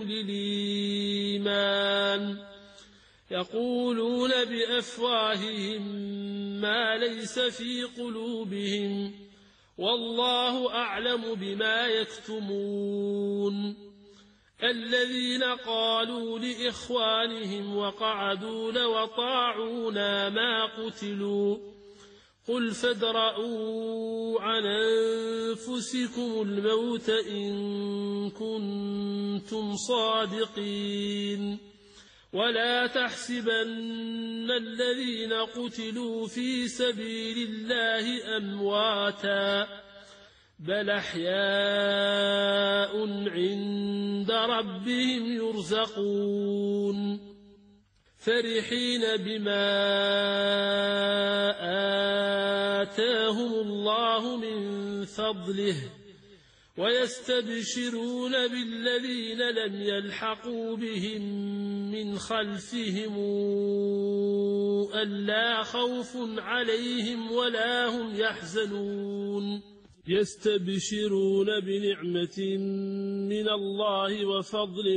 للإيمان يقولون بأفواههم ما ليس في قلوبهم والله أعلم بما يكتمون الذين قالوا لإخوانهم وقعدوا لو طاعونا ما قتلوا قل فادرءوا عن أنفسكم الموت إن كنتم صادقين ولا تحسبن الذين قتلوا في سبيل الله أمواتا بل أحياء عند ربهم يرزقون فرحين بما آتاهم الله من فضله ويستبشرون بالذين لم يلحقوا بهم من خلفهم ألا خوف عليهم ولا هم يحزنون يستبشرون بنعمة من الله وفضل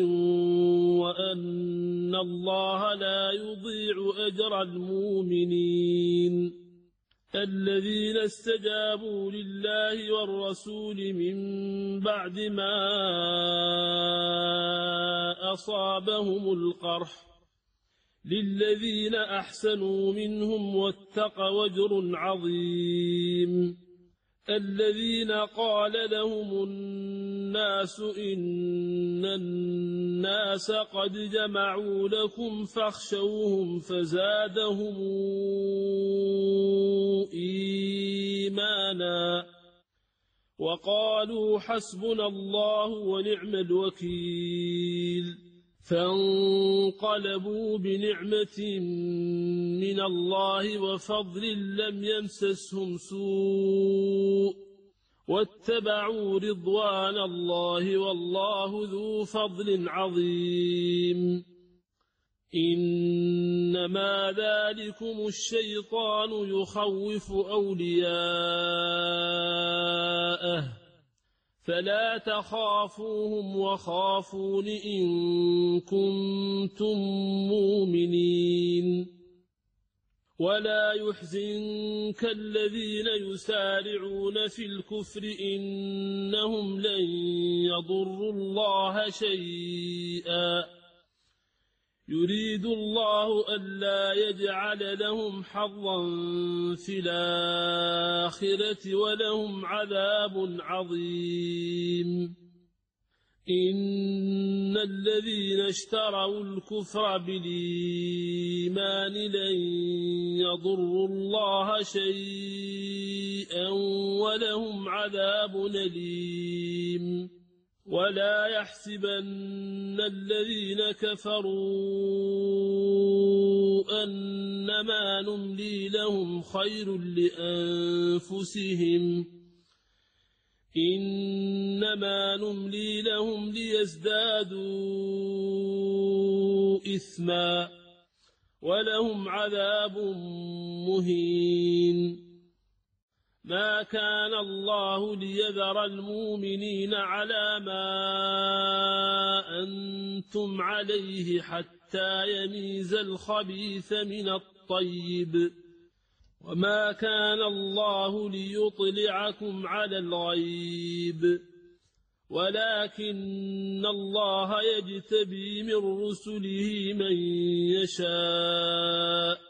وأن الله لا يضيع أجر المؤمنين الذين استجابوا لله والرسول من بعد ما أصابهم القرح للذين أحسنوا منهم واتقوا أجر عظيم الذين قال لهم الناس إن الناس قد جمعوا لكم فاخشوهم فزادهم إيمانا وقالوا حسبنا الله ونعم الوكيل فانقلبوا بنعمة من الله وفضل لم يمسسهم سوء واتبعوا رضوان الله والله ذو فضل عظيم إنما ذلكم الشيطان يخوف أولياءه فلا تخافوهم وخافون إن كنتم مؤمنين ولا يحزنك الذين يسارعون في الكفر إنهم لن يضروا الله شيئا يريد الله ألا يجعل لهم حظا في الآخرة ولهم عذاب عظيم إن الذين اشتروا الكفر بالإيمان لن يضروا الله شيئا ولهم عذاب أليم ولا يحسبن الذين كفروا أنما نملي لهم خير لأنفسهم إنما نملي لهم ليزدادوا إثما ولهم عذاب مهين ما كان الله ليذر المؤمنين على ما أنتم عليه حتى يميز الخبيث من الطيب وما كان الله ليطلعكم على الغيب ولكن الله يجتبي من رسله من يشاء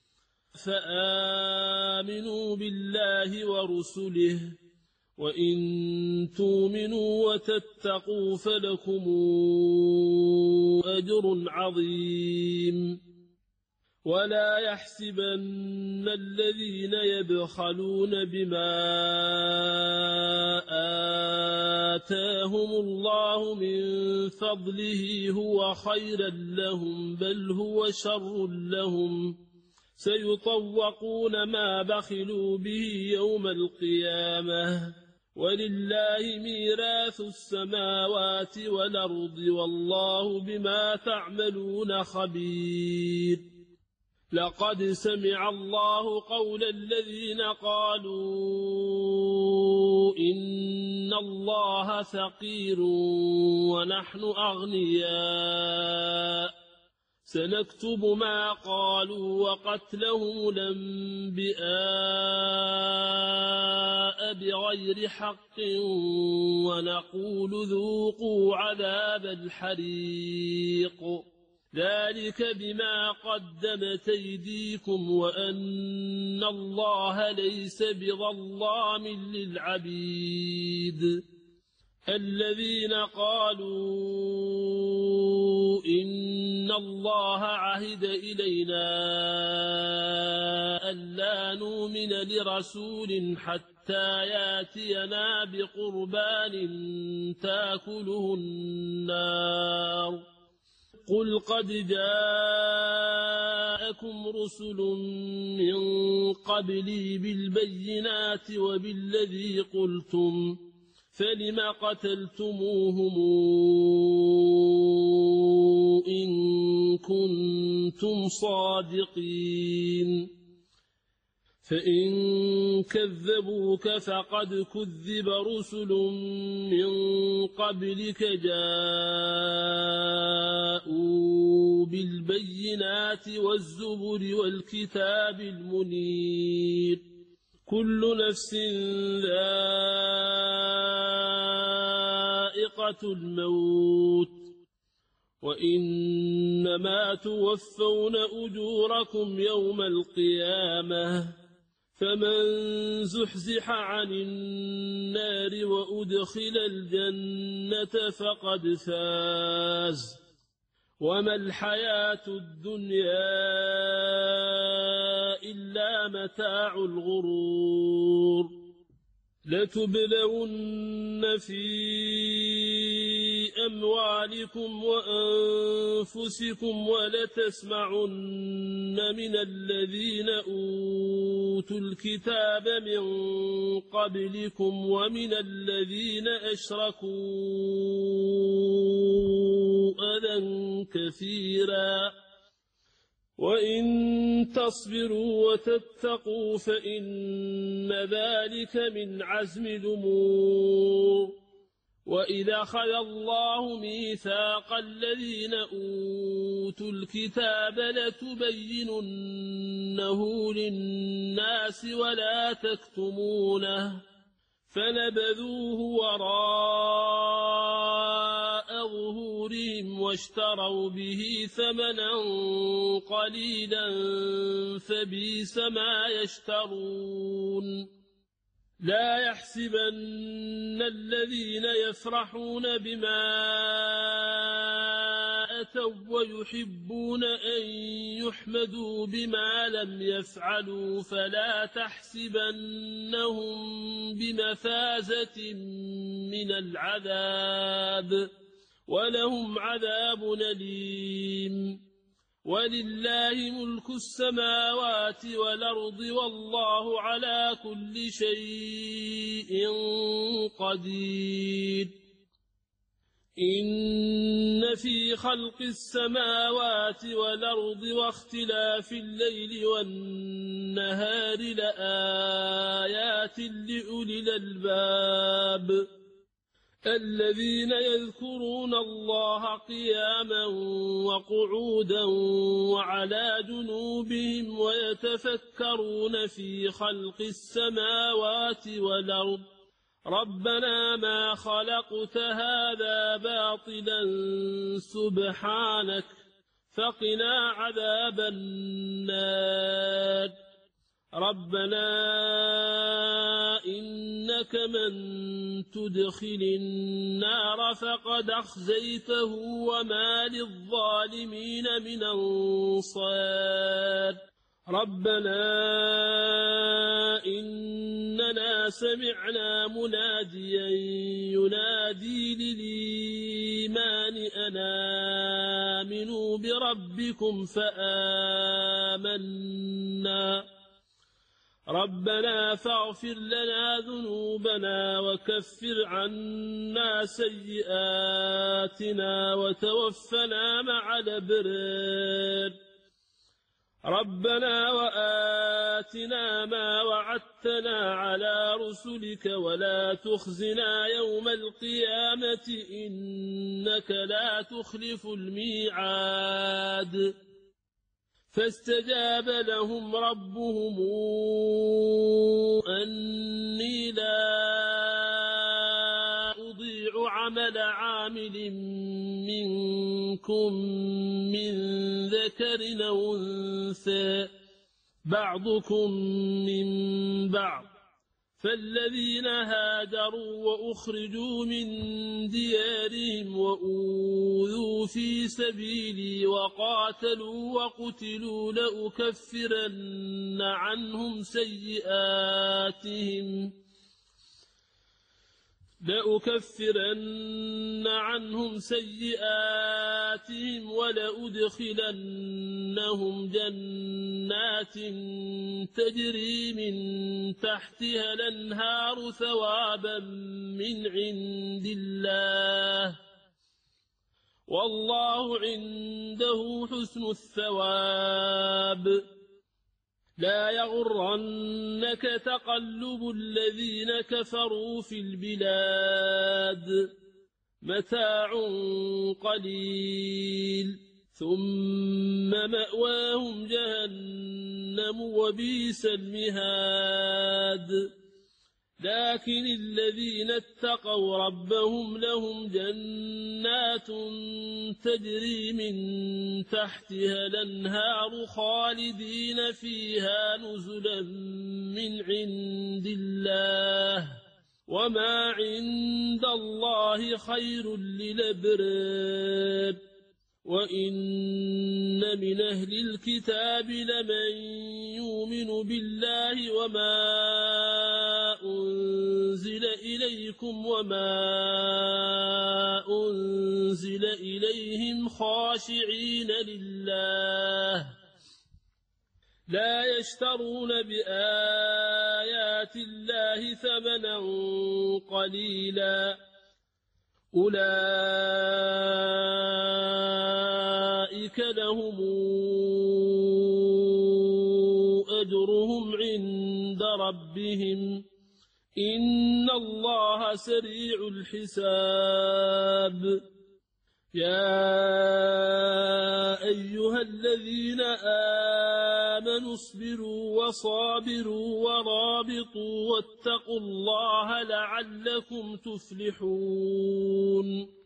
فآمنوا بالله ورسله وإن تؤمنوا وتتقوا فلكم أجر عظيم ولا يحسبن الذين يبخلون بما آتاهم الله من فضله هو خيرا لهم بل هو شر لهم سيطوقون ما بخلوا به يوم القيامة ولله ميراث السماوات والأرض والله بما تعملون خبير لقد سمع الله قول الذين قالوا إن الله فقير ونحن أغنياء سنكتب ما قالوا وقتلهم الأنبياء بغير حق ونقول ذوقوا عذاب الحريق ذلك بما قدمت أيديكم وأن الله ليس بظلام للعبيد الذين قالوا إن الله عهد إلينا ألا نؤمن لرسول حتى ياتينا بقربان تاكله النار قل قد جاءكم رسل من قبلي بالبينات وبالذي قلتم فلم قتلتموهم إن كنتم صادقين فإن كذبوك فقد كذب رسل من قبلك جاءوا بالبينات والزبر والكتاب المنير كل نفس ذائقة الموت وإنما توفون أجوركم يوم القيامة فمن زحزح عن النار وأدخل الجنة فقد فاز وما الحياة الدنيا إلا متاع الغرور لتبلون في أموالكم وأنفسكم ولتسمعن من الذين أوتوا الكتاب من قبلكم ومن الذين أشركوا أذى كثيرا وإن تصبروا وتتقوا فإن ذلك من عزم الأمور وإذا أخذ الله ميثاق الذين أوتوا الكتاب لتبيننه للناس ولا تكتمونه فنبذوه وراء ظهورهم واشتروا به ثمنا قليلا فبئس ما يشترون لا يحسبن الذين يفرحون بما أتوا ويحبون أن يحمدوا بما لم يفعلوا فلا تحسبنهم بمفازة من العذاب ولهم عذاب أليم ولله ملك السماوات والأرض والله على كل شيء قدير إن في خلق السماوات والأرض واختلاف الليل والنهار لآيات لأولي الألباب الذين يذكرون الله قياما وقعودا وعلى جنوبهم ويتفكرون في خلق السماوات والأرض ربنا ما خلقت هذا باطلا سبحانك فقنا عذاب النار ربنا إنك من تدخل النار فقد أخزيته وما للظالمين من أنصار ربنا إننا سمعنا مناديا ينادي للإيمان أن آمنوا بربكم فآمنا ربنا فاغفر لنا ذنوبنا وكفر عنا سيئاتنا وتوفنا مع الأبرار ربنا وآتنا ما وعدتنا على رسلك ولا تخزنا يوم القيامة إنك لا تخلف الميعاد فاستجاب لهم ربهم أني لا أضيع عمل عامل منكم من ذكر أو أنثى بعضكم من بعض فالذين هاجروا وأخرجوا من ديارهم وأوذوا في سبيلي وقاتلوا وقتلوا لأكفرن عنهم سيئاتهم ولأدخلنهم جنات تجري من تحتها الأنهار ثوابا من عند الله والله عنده حسن الثواب لا يغرنك تقلب الذين كفروا في البلاد متاع قليل ثم مأواهم جهنم وبئس المهاد لكن الذين اتقوا ربهم لهم جنات تجري من تحتها الأنهار خالدين فيها نزلا من عند الله وما عند الله خير للأبرار وإن من أهل الكتاب لمن يؤمن بالله وما أنزل إليكم وما أنزل إليهم خاشعين لله لا يشترون بآيات الله ثمنا قليلا أولئك لهم أجرهم عند ربهم إن الله سريع الحساب يا أيها الذين آمنوا اصبروا وصابروا ورابطوا واتقوا الله لعلكم تفلحون